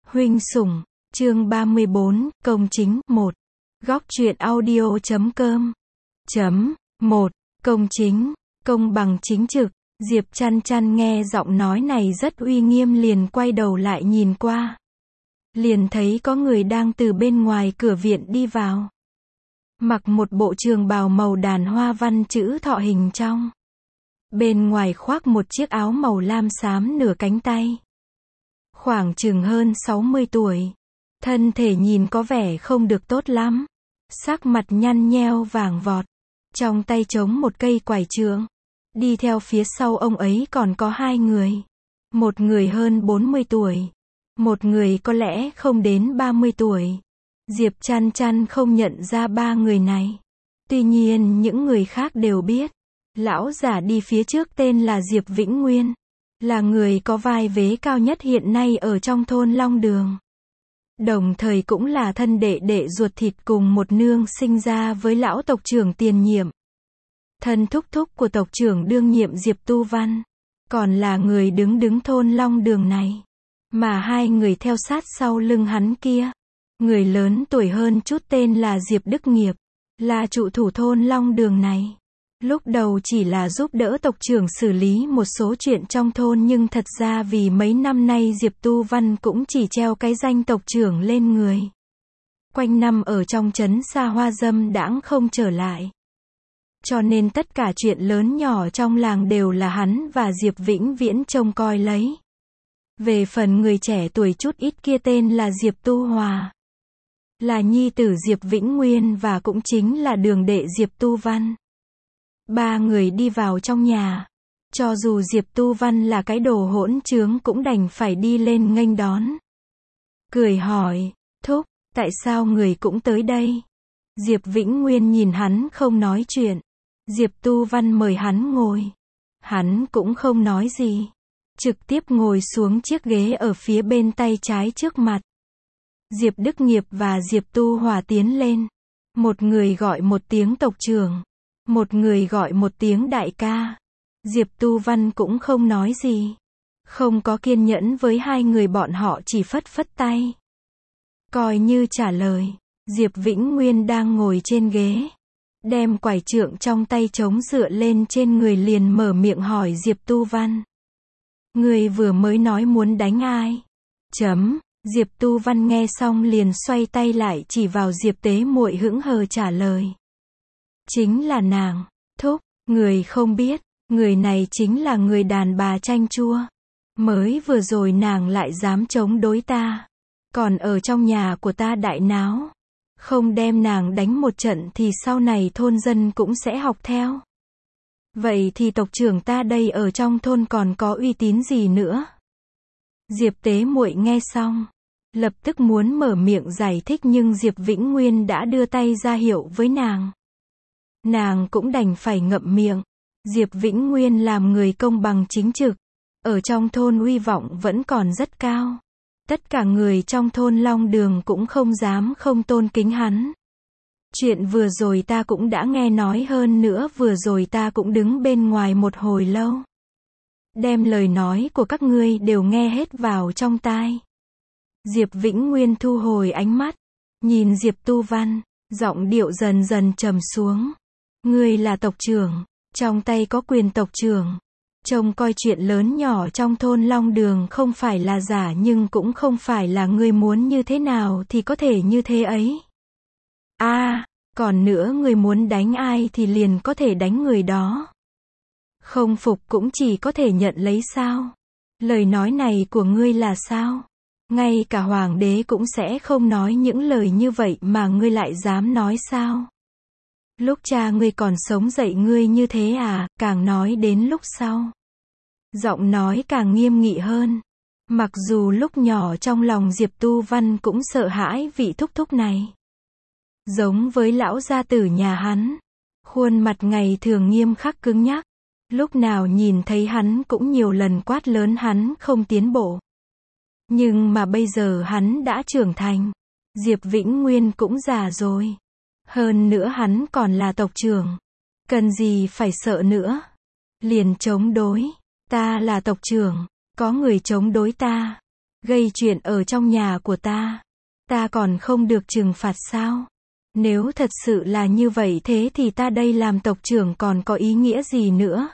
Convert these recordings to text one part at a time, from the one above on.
Huynh sủng, chương 34, công chính, 1. Góc truyện audio.com. 1. Công chính, công bằng chính trực. Diệp Chăn Chăn nghe giọng nói này rất uy nghiêm liền quay đầu lại nhìn qua. Liền thấy có người đang từ bên ngoài cửa viện đi vào. Mặc một bộ trường bào màu đàn hoa văn chữ thọ hình trong. Bên ngoài khoác một chiếc áo màu lam xám nửa cánh tay. Khoảng chừng hơn 60 tuổi. Thân thể nhìn có vẻ không được tốt lắm. Sắc mặt nhăn nheo vàng vọt. Trong tay chống một cây quải trượng. Đi theo phía sau ông ấy còn có hai người. Một người hơn 40 tuổi. Một người có lẽ không đến 30 tuổi. Diệp Chăn Chăn không nhận ra ba người này. Tuy nhiên những người khác đều biết. Lão giả đi phía trước tên là Diệp Vĩnh Nguyên. Là người có vai vế cao nhất hiện nay ở trong thôn Long Đường. Đồng thời cũng là thân đệ đệ ruột thịt cùng một nương sinh ra với lão tộc trưởng tiền nhiệm. Thân thúc thúc của tộc trưởng đương nhiệm Diệp Tu Văn. Còn là người đứng thôn Long Đường này. Mà hai người theo sát sau lưng hắn kia. Người lớn tuổi hơn chút tên là Diệp Đức Nghiệp. Là trụ thủ thôn Long Đường này. Lúc đầu chỉ là giúp đỡ tộc trưởng xử lý một số chuyện trong thôn nhưng thật ra vì mấy năm nay Diệp Tu Văn cũng chỉ treo cái danh tộc trưởng lên người. Quanh năm ở trong trấn xa hoa dâm đãng không trở lại. Cho nên tất cả chuyện lớn nhỏ trong làng đều là hắn và Diệp Vĩnh Viễn trông coi lấy. Về phần người trẻ tuổi chút ít kia tên là Diệp Tu Hòa. Là nhi tử Diệp Vĩnh Nguyên và cũng chính là đường đệ Diệp Tu Văn. Ba người đi vào trong nhà. Cho dù Diệp Tu Văn là cái đồ hỗn trướng cũng đành phải đi lên nghênh đón. Cười hỏi, thúc, tại sao người cũng tới đây? Diệp Vĩnh Nguyên nhìn hắn không nói chuyện. Diệp Tu Văn mời hắn ngồi. Hắn cũng không nói gì. Trực tiếp ngồi xuống chiếc ghế ở phía bên tay trái trước mặt. Diệp Đức Nghiệp và Diệp Tu Hòa tiến lên. Một người gọi một tiếng tộc trưởng. Một người gọi một tiếng đại ca. Diệp Tu Văn cũng không nói gì. Không có kiên nhẫn với hai người bọn họ chỉ phất phất tay. Coi như trả lời. Diệp Vĩnh Nguyên đang ngồi trên ghế. Đem quải trượng trong tay chống dựa lên trên người liền mở miệng hỏi Diệp Tu Văn. Người vừa mới nói muốn đánh ai? Diệp Tu Văn nghe xong liền xoay tay lại chỉ vào Diệp Tế Muội hững hờ trả lời. Chính là nàng, thúc, người không biết, người này chính là người đàn bà chanh chua. Mới vừa rồi nàng lại dám chống đối ta. Còn ở trong nhà của ta đại náo. Không đem nàng đánh một trận thì sau này thôn dân cũng sẽ học theo. Vậy thì tộc trưởng ta đây ở trong thôn còn có uy tín gì nữa? Diệp Tế Muội nghe xong. Lập tức muốn mở miệng giải thích nhưng Diệp Vĩnh Nguyên đã đưa tay ra hiệu với nàng. Nàng cũng đành phải ngậm miệng. Diệp Vĩnh Nguyên làm người công bằng chính trực. Ở trong thôn uy vọng vẫn còn rất cao. Tất cả người trong thôn Long Đường cũng không dám không tôn kính hắn. Chuyện vừa rồi ta cũng đã nghe nói hơn nữa vừa rồi ta cũng đứng bên ngoài một hồi lâu. Đem lời nói của các ngươi đều nghe hết vào trong tai. Diệp Vĩnh Nguyên thu hồi ánh mắt. Nhìn Diệp Tu Văn. Giọng điệu dần dần trầm xuống. Ngươi là tộc trưởng. Trong tay có quyền tộc trưởng. Trông coi chuyện lớn nhỏ trong thôn Long Đường không phải là giả nhưng cũng không phải là ngươi muốn như thế nào thì có thể như thế ấy. Còn nữa ngươi muốn đánh ai thì liền có thể đánh người đó. Không phục cũng chỉ có thể nhận lấy sao? Lời nói này của ngươi là sao? Ngay cả hoàng đế cũng sẽ không nói những lời như vậy mà ngươi lại dám nói sao? Lúc cha ngươi còn sống dạy ngươi như thế à? Càng nói đến lúc sau. Giọng nói càng nghiêm nghị hơn. Mặc dù lúc nhỏ trong lòng Diệp Tu Văn cũng sợ hãi vị thúc thúc này. Giống với lão gia tử nhà hắn. Khuôn mặt ngày thường nghiêm khắc cứng nhắc. Lúc nào nhìn thấy hắn cũng nhiều lần quát lớn hắn không tiến bộ. Nhưng mà bây giờ hắn đã trưởng thành. Diệp Vĩnh Nguyên cũng già rồi. Hơn nữa hắn còn là tộc trưởng. Cần gì phải sợ nữa. Liền chống đối. Ta là tộc trưởng. Có người chống đối ta. Gây chuyện ở trong nhà của ta còn không được trừng phạt sao? Nếu thật sự là như vậy thế thì ta đây làm tộc trưởng còn có ý nghĩa gì nữa?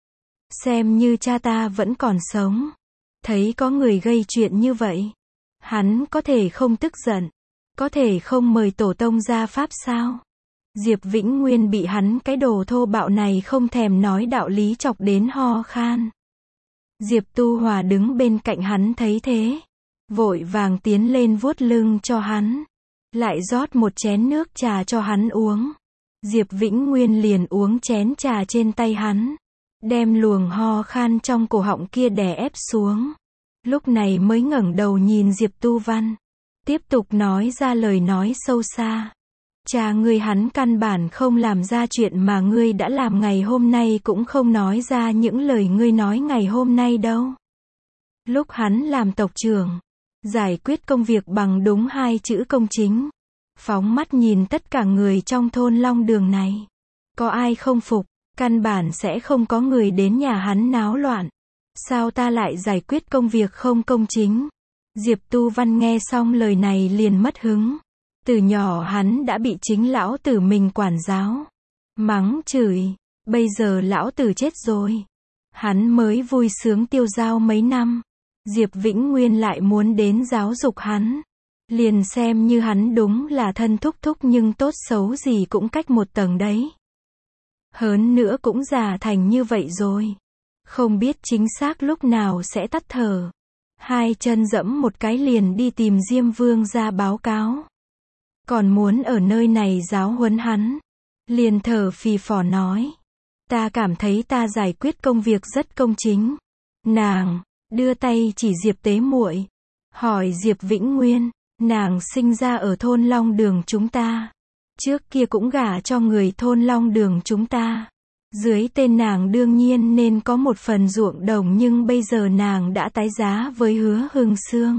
Xem như cha ta vẫn còn sống. Thấy có người gây chuyện như vậy, hắn có thể không tức giận, có thể không mời tổ tông ra pháp sao? Diệp Vĩnh Nguyên bị hắn cái đồ thô bạo này không thèm nói đạo lý chọc đến ho khan. Diệp Tu Hòa đứng bên cạnh hắn thấy thế, vội vàng tiến lên vuốt lưng cho hắn, lại rót một chén nước trà cho hắn uống. Diệp Vĩnh Nguyên liền uống chén trà trên tay hắn, đem luồng ho khan trong cổ họng kia đè ép xuống. Lúc này mới ngẩng đầu nhìn Diệp Tu Văn, tiếp tục nói ra lời nói sâu xa. Cha ngươi hắn căn bản không làm ra chuyện mà ngươi đã làm ngày hôm nay, cũng không nói ra những lời ngươi nói ngày hôm nay đâu. Lúc hắn làm tộc trưởng, giải quyết công việc bằng đúng 2 chữ công chính. Phóng mắt nhìn tất cả người trong thôn Long Đường này, có ai không phục, căn bản sẽ không có người đến nhà hắn náo loạn. Sao ta lại giải quyết công việc không công chính? Diệp Tu Văn nghe xong lời này liền mất hứng. Từ nhỏ hắn đã bị chính lão tử mình quản giáo, mắng chửi, bây giờ lão tử chết rồi, hắn mới vui sướng tiêu dao mấy năm. Diệp Vĩnh Nguyên lại muốn đến giáo dục hắn, liền xem như hắn đúng là thân thúc thúc nhưng tốt xấu gì cũng cách một tầng đấy. Hơn nữa cũng già thành như vậy rồi, không biết chính xác lúc nào sẽ tắt thở. 2 chân dẫm một cái liền đi tìm Diêm Vương ra báo cáo. Còn muốn ở nơi này giáo huấn hắn. Liền thở phì phò nói, ta cảm thấy ta giải quyết công việc rất công chính. Nàng đưa tay chỉ Diệp Tế Muội, hỏi Diệp Vĩnh Nguyên, nàng sinh ra ở thôn Long Đường chúng ta, trước kia cũng gả cho người thôn Long Đường chúng ta. Dưới tên nàng đương nhiên nên có một phần ruộng đồng, nhưng bây giờ nàng đã tái giá với Hứa Hưng Sương.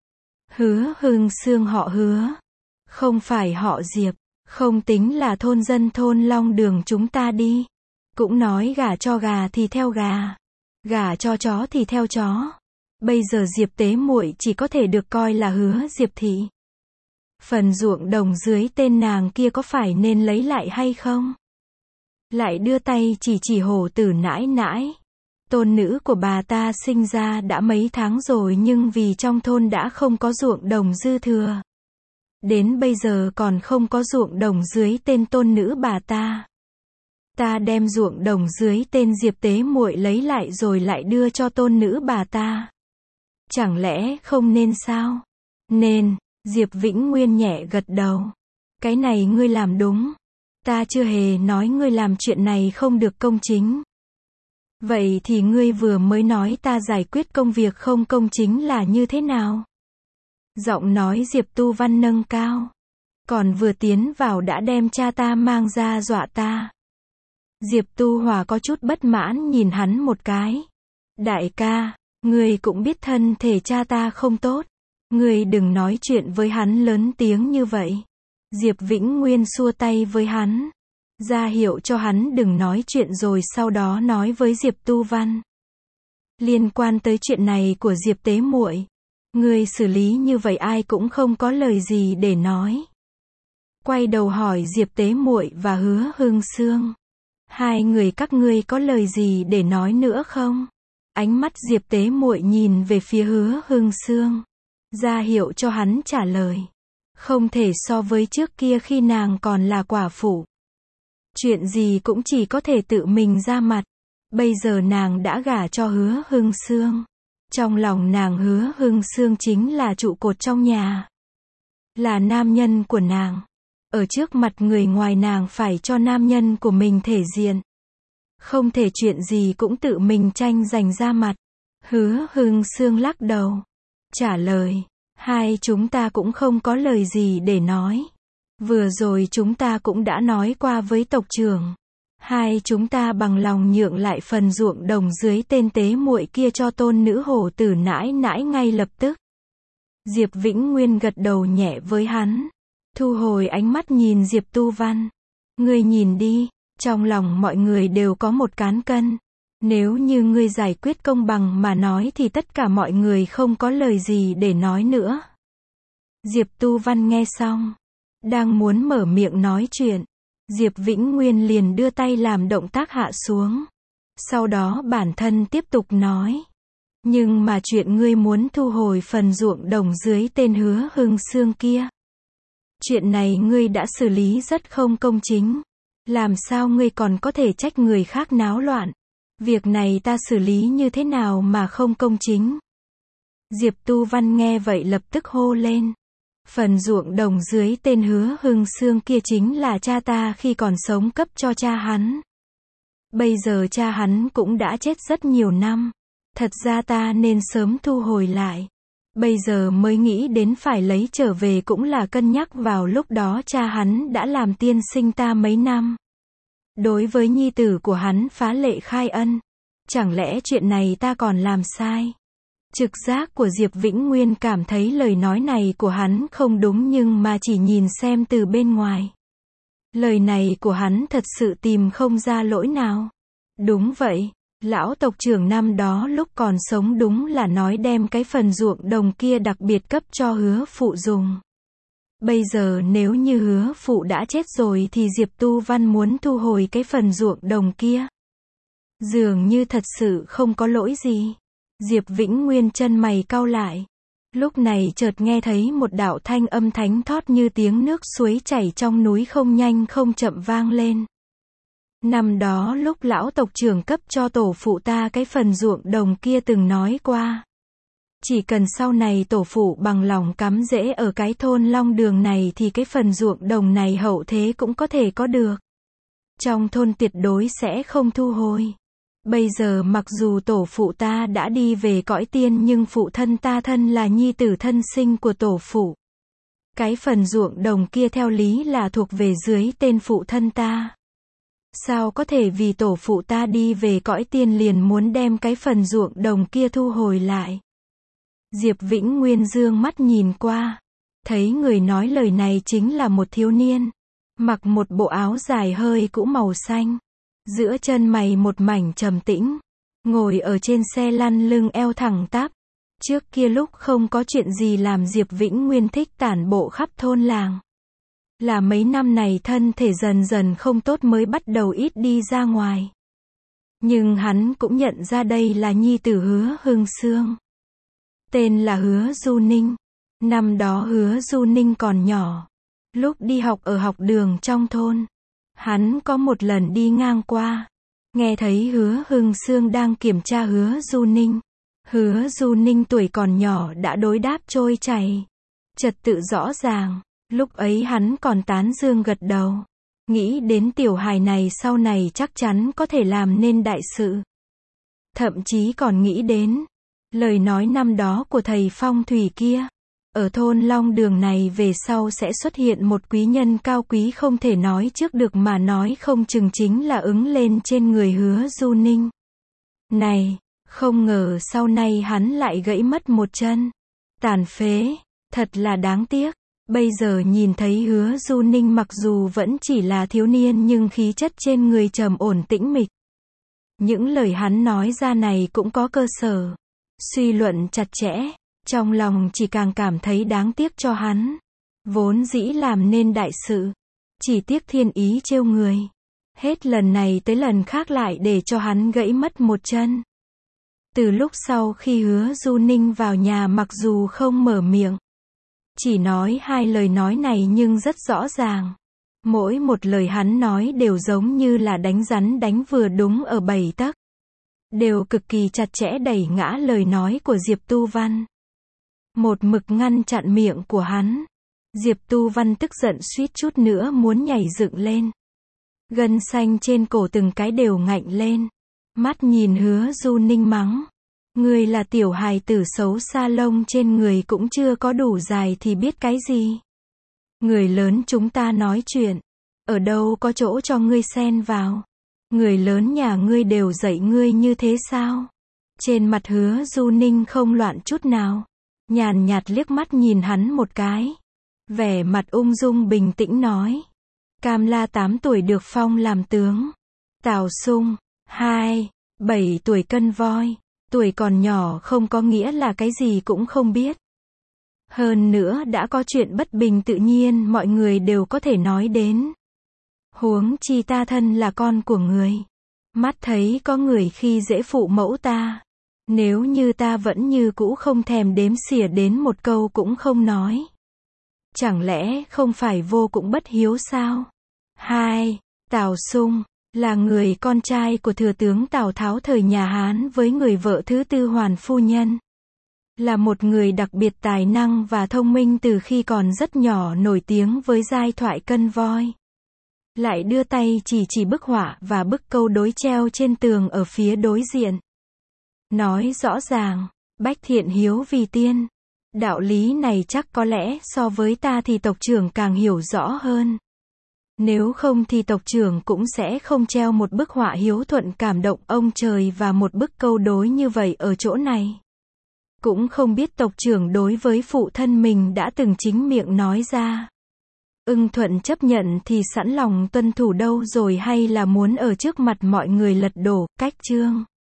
Hứa Hưng Sương họ Hứa, không phải họ Diệp, không tính là thôn dân thôn Long Đường chúng ta đi. Cũng nói gả cho gà thì theo gà, gả cho chó thì theo chó. Bây giờ Diệp Tế Muội chỉ có thể được coi là Hứa Diệp thị. Phần ruộng đồng dưới tên nàng kia có phải nên lấy lại hay không? Lại đưa tay chỉ Hổ Tử nãi nãi. Tôn nữ của bà ta sinh ra đã mấy tháng rồi nhưng vì trong thôn đã không có ruộng đồng dư thừa. Đến bây giờ còn không có ruộng đồng dưới tên tôn nữ bà ta. Ta đem ruộng đồng dưới tên Diệp Tế Muội lấy lại rồi lại đưa cho tôn nữ bà ta. Chẳng lẽ không nên sao? Nên, Diệp Vĩnh Nguyên nhẹ gật đầu. Cái này ngươi làm đúng. Ta chưa hề nói ngươi làm chuyện này không được công chính. Vậy thì ngươi vừa mới nói ta giải quyết công việc không công chính là như thế nào? Giọng nói Diệp Tu Văn nâng cao. Còn vừa tiến vào đã đem cha ta mang ra dọa ta. Diệp Tu Hòa có chút bất mãn nhìn hắn một cái. Đại ca, ngươi cũng biết thân thể cha ta không tốt. Ngươi đừng nói chuyện với hắn lớn tiếng như vậy. Diệp Vĩnh Nguyên xua tay với hắn, ra hiệu cho hắn đừng nói chuyện, rồi sau đó nói với Diệp Tu Văn. Liên quan tới chuyện này của Diệp Tế Muội, ngươi xử lý như vậy ai cũng không có lời gì để nói. Quay đầu hỏi Diệp Tế Muội và Hứa Hưng Sương, 2 người các ngươi có lời gì để nói nữa không? Ánh mắt Diệp Tế Muội nhìn về phía Hứa Hưng Sương, ra hiệu cho hắn trả lời. Không thể so với trước kia khi nàng còn là quả phụ. Chuyện gì cũng chỉ có thể tự mình ra mặt. Bây giờ nàng đã gả cho Hứa Hưng Sương. Trong lòng nàng Hứa Hưng Sương chính là trụ cột trong nhà. Là nam nhân của nàng. Ở trước mặt người ngoài nàng phải cho nam nhân của mình thể diện. Không thể chuyện gì cũng tự mình tranh giành ra mặt. Hứa Hưng Sương lắc đầu, trả lời. 2 chúng ta cũng không có lời gì để nói. Vừa rồi chúng ta cũng đã nói qua với tộc trưởng. 2 chúng ta bằng lòng nhượng lại phần ruộng đồng dưới tên Tế Muội kia cho tôn nữ Hổ Tử nãi nãi ngay lập tức. Diệp Vĩnh Nguyên gật đầu nhẹ với hắn, thu hồi ánh mắt nhìn Diệp Tu Văn. Ngươi nhìn đi, trong lòng mọi người đều có một cán cân. Nếu như ngươi giải quyết công bằng mà nói thì tất cả mọi người không có lời gì để nói nữa. Diệp Tu Văn nghe xong, đang muốn mở miệng nói chuyện, Diệp Vĩnh Nguyên liền đưa tay làm động tác hạ xuống. Sau đó bản thân tiếp tục nói. Nhưng mà chuyện ngươi muốn thu hồi phần ruộng đồng dưới tên Hứa Hưng Sương kia. Chuyện này ngươi đã xử lý rất không công chính. Làm sao ngươi còn có thể trách người khác náo loạn? Việc này ta xử lý như thế nào mà không công chính? Diệp Tu Văn nghe vậy lập tức hô lên. Phần ruộng đồng dưới tên Hứa Hưng Sương kia chính là cha ta khi còn sống cấp cho cha hắn. Bây giờ cha hắn cũng đã chết rất nhiều năm. Thật ra ta nên sớm thu hồi lại. Bây giờ mới nghĩ đến phải lấy trở về cũng là cân nhắc vào lúc đó cha hắn đã làm tiên sinh ta mấy năm. Đối với nhi tử của hắn phá lệ khai ân. Chẳng lẽ chuyện này ta còn làm sai? Trực giác của Diệp Vĩnh Nguyên cảm thấy lời nói này của hắn không đúng nhưng mà chỉ nhìn xem từ bên ngoài. Lời này của hắn thật sự tìm không ra lỗi nào. Đúng vậy, lão tộc trưởng năm đó lúc còn sống đúng là nói đem cái phần ruộng đồng kia đặc biệt cấp cho Hứa phụ dùng. Bây giờ nếu như Hứa phụ đã chết rồi thì Diệp Tu Văn muốn thu hồi cái phần ruộng đồng kia. Dường như thật sự không có lỗi gì. Diệp Vĩnh Nguyên chân mày cau lại. Lúc này chợt nghe thấy một đạo thanh âm thánh thót như tiếng nước suối chảy trong núi không nhanh không chậm vang lên. Năm đó lúc lão tộc trưởng cấp cho tổ phụ ta cái phần ruộng đồng kia từng nói qua. Chỉ cần sau này tổ phụ bằng lòng cắm rễ ở cái thôn Long Đường này thì cái phần ruộng đồng này hậu thế cũng có thể có được. Trong thôn tuyệt đối sẽ không thu hồi. Bây giờ mặc dù tổ phụ ta đã đi về cõi tiên nhưng phụ thân ta thân là nhi tử thân sinh của tổ phụ. Cái phần ruộng đồng kia theo lý là thuộc về dưới tên phụ thân ta. Sao có thể vì tổ phụ ta đi về cõi tiên liền muốn đem cái phần ruộng đồng kia thu hồi lại? Diệp Vĩnh Nguyên dương mắt nhìn qua. Thấy người nói lời này chính là một thiếu niên. Mặc một bộ áo dài hơi cũ màu xanh. Giữa chân mày một mảnh trầm tĩnh. Ngồi ở trên xe lăn lưng eo thẳng tắp. Trước kia lúc không có chuyện gì làm Diệp Vĩnh Nguyên thích tản bộ khắp thôn làng. Là mấy năm này thân thể dần dần không tốt mới bắt đầu ít đi ra ngoài. Nhưng hắn cũng nhận ra đây là nhi tử Hứa Hưng Sương. Tên là Hứa Du Ninh. Năm đó Hứa Du Ninh còn nhỏ. Lúc đi học ở học đường trong thôn. Hắn có một lần đi ngang qua. Nghe thấy Hứa Hưng Sương đang kiểm tra Hứa Du Ninh. Hứa Du Ninh tuổi còn nhỏ đã đối đáp trôi chảy. Trật tự rõ ràng. Lúc ấy hắn còn tán dương gật đầu. Nghĩ đến tiểu hài này sau này chắc chắn có thể làm nên đại sự. Thậm chí còn nghĩ đến lời nói năm đó của thầy phong thủy kia. Ở thôn Long Đường này về sau sẽ xuất hiện một quý nhân cao quý không thể nói trước được mà nói không chừng chính là ứng lên trên người Hứa Du Ninh. Này, không ngờ sau này hắn lại gãy mất một chân. Tàn phế, thật là đáng tiếc. Bây giờ nhìn thấy Hứa Du Ninh mặc dù vẫn chỉ là thiếu niên nhưng khí chất trên người trầm ổn tĩnh mịch. Những lời hắn nói ra này cũng có cơ sở. Suy luận chặt chẽ, trong lòng chỉ càng cảm thấy đáng tiếc cho hắn. Vốn dĩ làm nên đại sự. Chỉ tiếc thiên ý trêu người. Hết lần này tới lần khác lại để cho hắn gãy mất một chân. Từ lúc sau khi Hứa Du Ninh vào nhà mặc dù không mở miệng. Chỉ nói hai lời nói này nhưng rất rõ ràng. Mỗi một lời hắn nói đều giống như là đánh rắn đánh vừa đúng ở 7 tấc. Đều cực kỳ chặt chẽ đẩy ngã lời nói của Diệp Tu Văn. Một mực ngăn chặn miệng của hắn. Diệp Tu Văn tức giận suýt chút nữa muốn nhảy dựng lên. Gân xanh trên cổ từng cái đều ngạnh lên. Mắt nhìn Hứa Du Ninh mắng. Người là tiểu hài tử xấu xa lông trên người cũng chưa có đủ dài thì biết cái gì. Người lớn chúng ta nói chuyện. Ở đâu có chỗ cho ngươi xen vào. Người lớn nhà ngươi đều dạy ngươi như thế sao? Trên mặt Hứa Du Ninh không loạn chút nào. Nhàn nhạt liếc mắt nhìn hắn một cái. Vẻ mặt ung dung bình tĩnh nói. Cam La 8 tuổi được phong làm tướng. Tào Sung, 2. 7 tuổi cân voi. Tuổi còn nhỏ không có nghĩa là cái gì cũng không biết. Hơn nữa đã có chuyện bất bình tự nhiên mọi người đều có thể nói đến. Huống chi ta thân là con của người. Mắt thấy có người khi dễ phụ mẫu ta. Nếu như ta vẫn như cũ không thèm đếm xỉa đến một câu cũng không nói. Chẳng lẽ không phải vô cũng bất hiếu sao? 2. Tào Sung là người con trai của thừa tướng Tào Tháo thời nhà Hán với người vợ thứ tư Hoàn phu nhân. Là một người đặc biệt tài năng và thông minh từ khi còn rất nhỏ, nổi tiếng với giai thoại cân voi. Lại đưa tay chỉ bức họa và bức câu đối treo trên tường ở phía đối diện. Nói rõ ràng, bách thiện hiếu vì tiên. Đạo lý này chắc có lẽ so với ta thì tộc trưởng càng hiểu rõ hơn. Nếu không thì tộc trưởng cũng sẽ không treo một bức họa hiếu thuận cảm động ông trời và một bức câu đối như vậy ở chỗ này. Cũng không biết tộc trưởng đối với phụ thân mình đã từng chính miệng nói ra. Ưng thuận chấp nhận thì sẵn lòng tuân thủ đâu rồi, hay là muốn ở trước mặt mọi người lật đổ, cách chương.